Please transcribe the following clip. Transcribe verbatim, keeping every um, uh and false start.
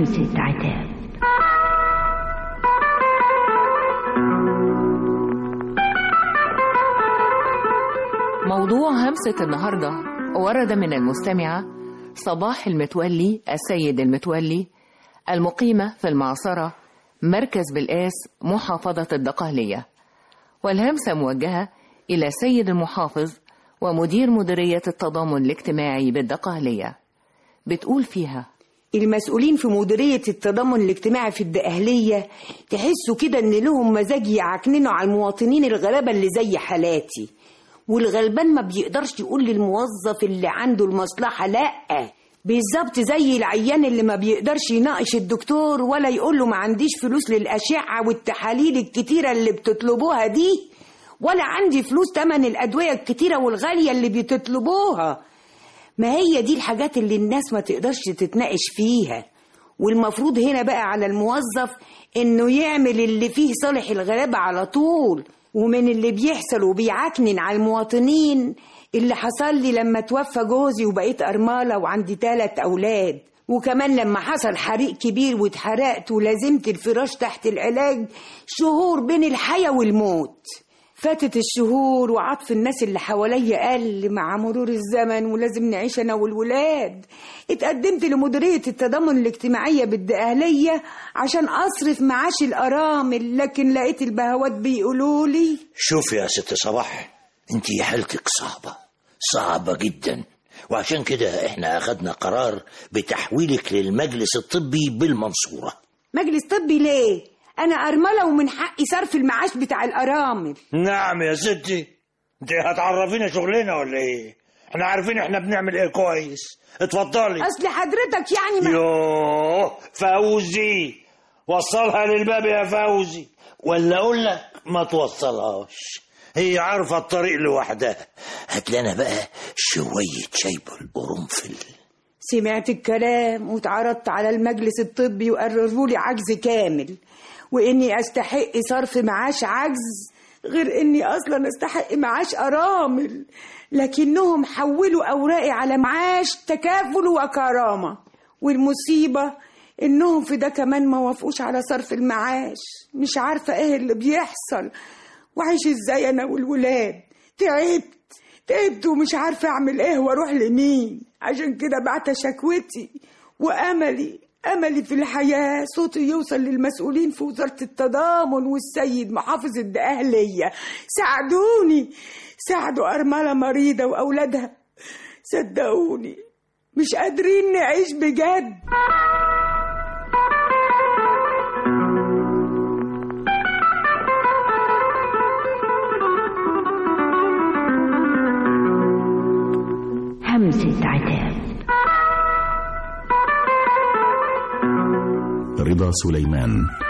همسة عتاب. موضوع همسة النهاردة ورد من المستمعة صباح المتولي السيد المتولي، المقيمة في المعصرة، مركز بالقاس، محافظة الدقهلية، والهمسة موجهة إلى سيد المحافظ ومدير مديرية التضامن الاجتماعي بالدقهلية. بتقول فيها: المسؤولين في مديرية التضامن الاجتماعي في الدقهلية تحسوا كده ان لهم مزاج يعكننوا على المواطنين الغلابة اللي زي حالاتي، والغلبان ما بيقدرش يقول للموظف اللي عنده المصلحة لأ، بالظبط زي العيان اللي ما بيقدرش يناقش الدكتور ولا يقول له ما عنديش فلوس للأشعة والتحاليل الكتيرة اللي بتطلبوها دي، ولا عندي فلوس تمن الأدوية الكتيرة والغالية اللي بتطلبوها. ما هي دي الحاجات اللي الناس ما تقدرش تتناقش فيها، والمفروض هنا بقى على الموظف انه يعمل اللي فيه صالح الغلابة على طول. ومن اللي بيحصل وبيعكنن على المواطنين اللي حصل لي لما توفى جوزي وبقيت أرملة وعندي ثلاث أولاد، وكمان لما حصل حريق كبير واتحرقت ولازمت الفراش تحت العلاج شهور بين الحياة والموت. فاتت الشهور وعطف الناس اللي حواليا قل مع مرور الزمن ولازم نعيش أنا والولاد. اتقدمت لمديرية التضامن الاجتماعية بالدقهلية عشان أصرف معاش الأرامل، لكن لقيت البهوات بيقولولي: شوفي يا ست صباح، انتي حالتك صعبة صعبة جدا، وعشان كده احنا أخدنا قرار بتحويلك للمجلس الطبي بالمنصورة. مجلس طبي ليه؟ أنا أرملة ومن حقي صرف المعاش بتاع الأرامل. نعم يا ستي، انت هتعرفينا شغلنا ولا ايه؟ احنا عارفين احنا بنعمل ايه كويس. اتفضلي. أصل حضرتك يعني ما... يوه فوزي، وصلها للباب يا فوزي، ولا أقول لك ما توصلهاش، هي عارفة الطريق لوحدها. هات لنا بقى شوية شاي بالقرنفل. سمعت الكلام واتعرضت على المجلس الطبي وقرروا لي عجز كامل، وإني أستحق صرف معاش عجز، غير إني أصلا أستحق معاش أرامل، لكنهم حولوا أوراقي على معاش تكافل وكرامة. والمصيبة إنهم في ده كمان ما وافقوش على صرف المعاش. مش عارفة إيه اللي بيحصل وعيش إزاي أنا والولاد. تعبت تعبت ومش عارفة أعمل إيه وأروح لمين. عشان كده بعت شكوتي، وأملي أملي في الحياة صوتي يوصل للمسؤولين في وزارة التضامن والسيد محافظ الدقهلية. ساعدوني، ساعدوا أرملة مريضة وأولادها، صدقوني مش قادرين نعيش بجد. همسة عتاب. رضا سليمان.